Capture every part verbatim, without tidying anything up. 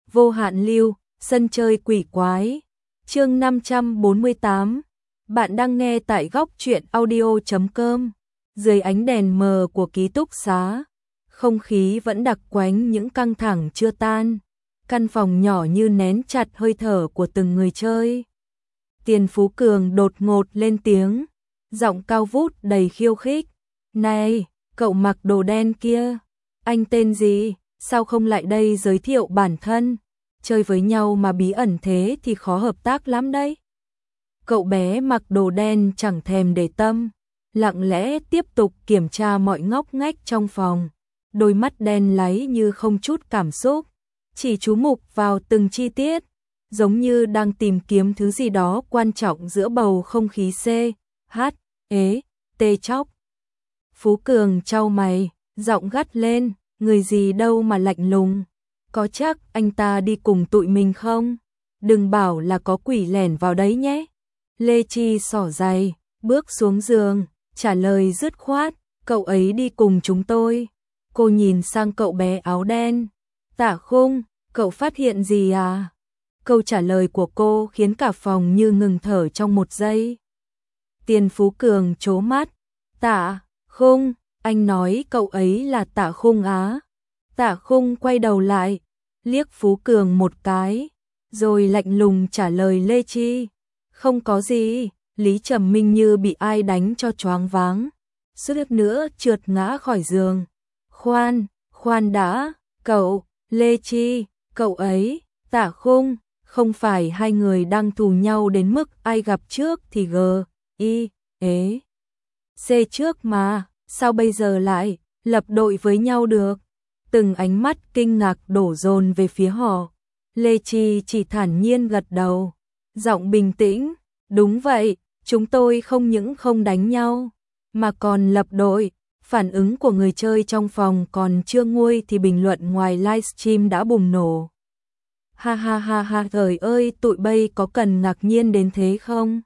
Vô hạn lưu, sân chơi quỷ quái. Chương năm trăm bốn mươi tám. Bạn đang nghe tại góc truyện audio chấm com. Dưới ánh đèn mờ của ký túc xá, không khí vẫn đặc quánh những căng thẳng chưa tan. Căn phòng nhỏ như nén chặt hơi thở của từng người chơi. Tiền Phú Cường đột ngột lên tiếng, giọng cao vút đầy khiêu khích. Này, cậu mặc đồ đen kia, anh tên gì, sao không lại đây giới thiệu bản thân? Chơi với nhau mà bí ẩn thế thì khó hợp tác lắm đấy. Cậu bé mặc đồ đen chẳng thèm để tâm, lặng lẽ tiếp tục kiểm tra mọi ngóc ngách trong phòng. Đôi mắt đen láy như không chút cảm xúc, chỉ chú mục vào từng chi tiết, giống như đang tìm kiếm thứ gì đó quan trọng giữa bầu không khí C, H, ế, tê chóc. Phú Cường chau mày, giọng gắt lên, người gì đâu mà lạnh lùng. Có chắc anh ta đi cùng tụi mình không? Đừng bảo là có quỷ lẻn vào đấy nhé. Lê Chi xỏ giày, bước xuống giường, trả lời dứt khoát, cậu ấy đi cùng chúng tôi. Cô nhìn sang cậu bé áo đen. Tả Khung, cậu phát hiện gì à? Câu trả lời của cô khiến cả phòng như ngừng thở trong một giây. Tiền Phú Cường trố mắt. Tả Khung, anh nói cậu ấy là Tả Khung á? Tả Khung quay đầu lại, liếc Phú Cường một cái, rồi lạnh lùng trả lời Lê Chi. Không có gì. Lý Trầm Minh như bị ai đánh cho choáng váng, suýt nữa trượt ngã khỏi giường. Khoan, khoan đã, cậu, Lê Chi, cậu ấy, Tả Khung, không phải hai người đang thù nhau đến mức ai gặp trước thì G, I, ế, C trước mà, sao bây giờ lại lập đội với nhau được? Từng ánh mắt kinh ngạc đổ dồn về phía họ. Lê Chi chỉ thản nhiên gật đầu, giọng bình tĩnh, đúng vậy, chúng tôi không những không đánh nhau, mà còn lập đội. Phản ứng của người chơi trong phòng còn chưa nguôi thì bình luận ngoài livestream đã bùng nổ. Ha ha ha ha, trời ơi, tụi bay có cần ngạc nhiên đến thế không?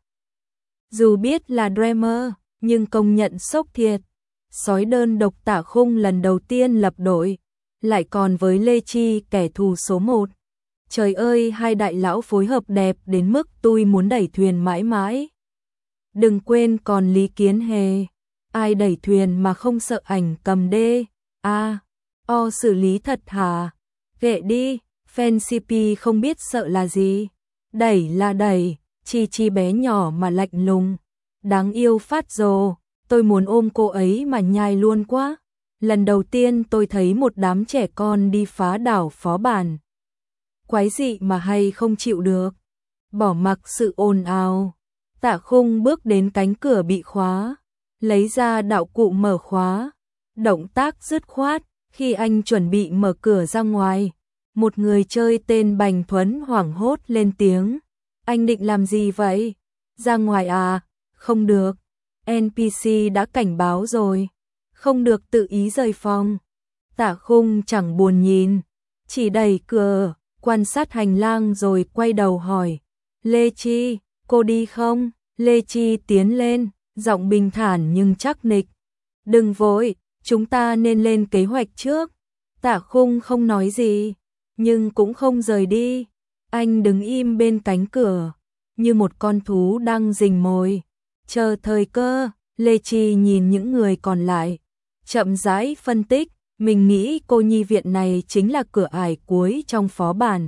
Dù biết là Dreamer, nhưng công nhận sốc thiệt. Sói đơn độc Tả Khung lần đầu tiên lập đội, lại còn với Lê Chi, kẻ thù số một. Trời ơi, hai đại lão phối hợp đẹp đến mức tôi muốn đẩy thuyền mãi mãi. Đừng quên còn Lý Kiến Hề. Ai đẩy thuyền mà không sợ ảnh cầm đê, a, o xử lý thật hả? Ghệ đi, fan xê pê không biết sợ là gì. Đẩy là đẩy, Chi Chi bé nhỏ mà lạnh lùng. Đáng yêu phát rồ, tôi muốn ôm cô ấy mà nhai luôn quá. Lần đầu tiên tôi thấy một đám trẻ con đi phá đảo phó bản. Quái dị mà hay không chịu được. Bỏ mặc sự ồn ào, Tả Khung bước đến cánh cửa bị khóa, lấy ra đạo cụ mở khóa. Động tác dứt khoát, khi anh chuẩn bị mở cửa ra ngoài, một người chơi tên Bành Thuấn hoảng hốt lên tiếng. Anh định làm gì vậy? Ra ngoài à? Không được. en pê xê đã cảnh báo rồi. Không được tự ý rời phòng. Tả Khung chẳng buồn nhìn, chỉ đẩy cửa, quan sát hành lang rồi quay đầu hỏi. Lê Chi, cô đi không? Lê Chi tiến lên, giọng bình thản nhưng chắc nịch. Đừng vội, chúng ta nên lên kế hoạch trước. Tả Khung không nói gì, nhưng cũng không rời đi. Anh đứng im bên cánh cửa, như một con thú đang rình mồi, chờ thời cơ. Lê Chi nhìn những người còn lại, chậm rãi phân tích. Mình nghĩ cô nhi viện này chính là cửa ải cuối trong phó bản.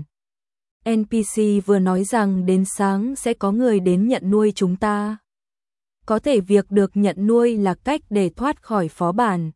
en pê xê vừa nói rằng đến sáng sẽ có người đến nhận nuôi chúng ta. Có thể việc được nhận nuôi là cách để thoát khỏi phó bản.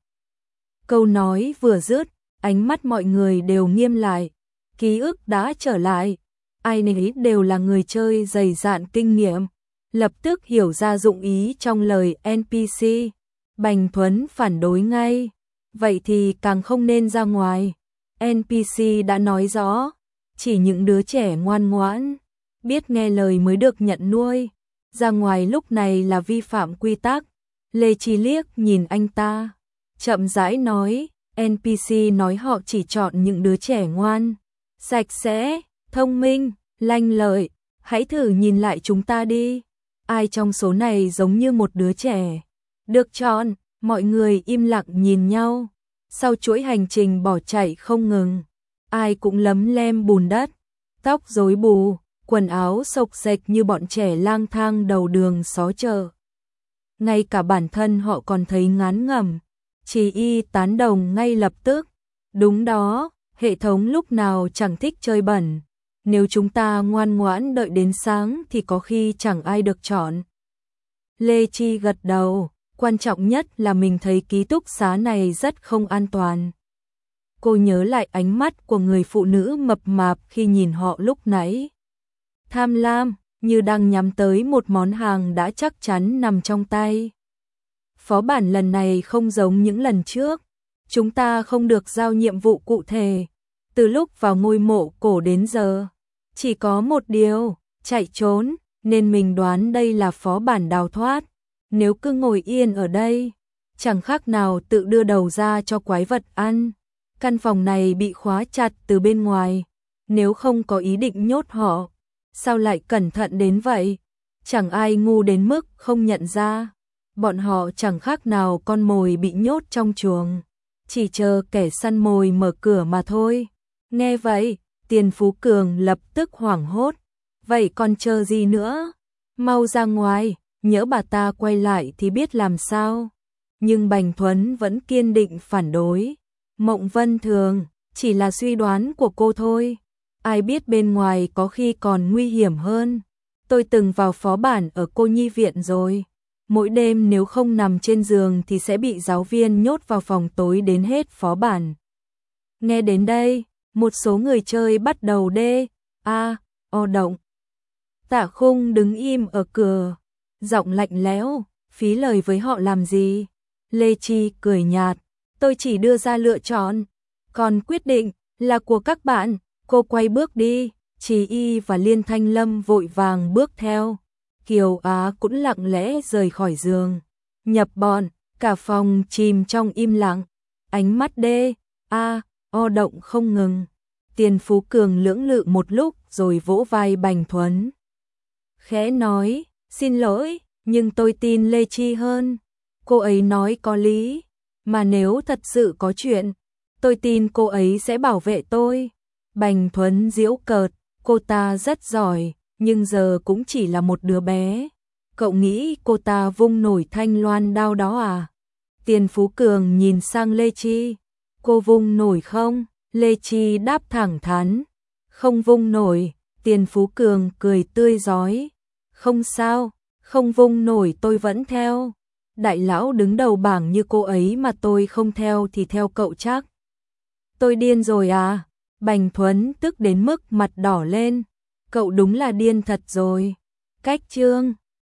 Câu nói vừa dứt, ánh mắt mọi người đều nghiêm lại. Ký ức đã trở lại. Ai nấy đều là người chơi dày dạn kinh nghiệm, lập tức hiểu ra dụng ý trong lời en pê xê. Bành Thuấn phản đối ngay. Vậy thì càng không nên ra ngoài. en pê xê đã nói rõ, chỉ những đứa trẻ ngoan ngoãn, biết nghe lời mới được nhận nuôi. Ra ngoài lúc này là vi phạm quy tắc. Lê Chi liếc nhìn anh ta, chậm rãi nói, en pê xê nói họ chỉ chọn những đứa trẻ ngoan, sạch sẽ, thông minh, lanh lợi. Hãy thử nhìn lại chúng ta đi. Ai trong số này giống như một đứa trẻ được chọn? Mọi người im lặng nhìn nhau. Sau chuỗi hành trình bỏ chạy không ngừng, ai cũng lấm lem bùn đất, tóc rối bù, quần áo xộc xệch như bọn trẻ lang thang đầu đường xó chợ. Ngay cả bản thân họ còn thấy ngán ngẩm. Chỉ y tán đồng ngay lập tức. Đúng đó, hệ thống lúc nào chẳng thích chơi bẩn. Nếu chúng ta ngoan ngoãn đợi đến sáng thì có khi chẳng ai được chọn. Lê Chi gật đầu, quan trọng nhất là mình thấy ký túc xá này rất không an toàn. Cô nhớ lại ánh mắt của người phụ nữ mập mạp khi nhìn họ lúc nãy. Tham lam, như đang nhắm tới một món hàng đã chắc chắn nằm trong tay. Phó bản lần này không giống những lần trước. Chúng ta không được giao nhiệm vụ cụ thể. Từ lúc vào ngôi mộ cổ đến giờ, chỉ có một điều, chạy trốn, nên mình đoán đây là phó bản đào thoát. Nếu cứ ngồi yên ở đây, chẳng khác nào tự đưa đầu ra cho quái vật ăn. Căn phòng này bị khóa chặt từ bên ngoài. Nếu không có ý định nhốt họ, sao lại cẩn thận đến vậy? Chẳng ai ngu đến mức không nhận ra. Bọn họ chẳng khác nào con mồi bị nhốt trong chuồng, chỉ chờ kẻ săn mồi mở cửa mà thôi. Nghe vậy, Tiền Phú Cường lập tức hoảng hốt. Vậy còn chờ gì nữa? Mau ra ngoài, nhỡ bà ta quay lại thì biết làm sao. Nhưng Bành Thuấn vẫn kiên định phản đối. Mộng Vân Thường, chỉ là suy đoán của cô thôi. Ai biết bên ngoài có khi còn nguy hiểm hơn. Tôi từng vào phó bản ở cô nhi viện rồi. Mỗi đêm nếu không nằm trên giường thì sẽ bị giáo viên nhốt vào phòng tối đến hết phó bản. Nghe đến đây, một số người chơi bắt đầu đê, a, o động. Tạ Khung đứng im ở cửa, giọng lạnh lẽo, phí lời với họ làm gì? Lê Chi cười nhạt, tôi chỉ đưa ra lựa chọn, còn quyết định là của các bạn. Cô quay bước đi, Chỉ Y và Liên Thanh Lâm vội vàng bước theo. Kiều Á cũng lặng lẽ rời khỏi giường. Nhập bọn, cả phòng chìm trong im lặng. Ánh mắt đê, a, o động không ngừng. Tiền Phú Cường lưỡng lự một lúc rồi vỗ vai Bành Thuấn. Khẽ nói, xin lỗi, nhưng tôi tin Lê Chi hơn. Cô ấy nói có lý, mà nếu thật sự có chuyện, tôi tin cô ấy sẽ bảo vệ tôi. Bành Thuấn giễu cợt, cô ta rất giỏi, nhưng giờ cũng chỉ là một đứa bé. Cậu nghĩ cô ta vung nổi thanh loan đao đó à? Tiền Phú Cường nhìn sang Lê Chi. Cô vung nổi không? Lê Chi đáp thẳng thắn. Không vung nổi. Tiền Phú Cường cười tươi rói. Không sao, không vung nổi tôi vẫn theo. Đại lão đứng đầu bảng như cô ấy mà tôi không theo thì theo cậu chắc. Tôi điên rồi à? Bành Thuấn tức đến mức mặt đỏ lên. Cậu đúng là điên thật rồi. Cách chương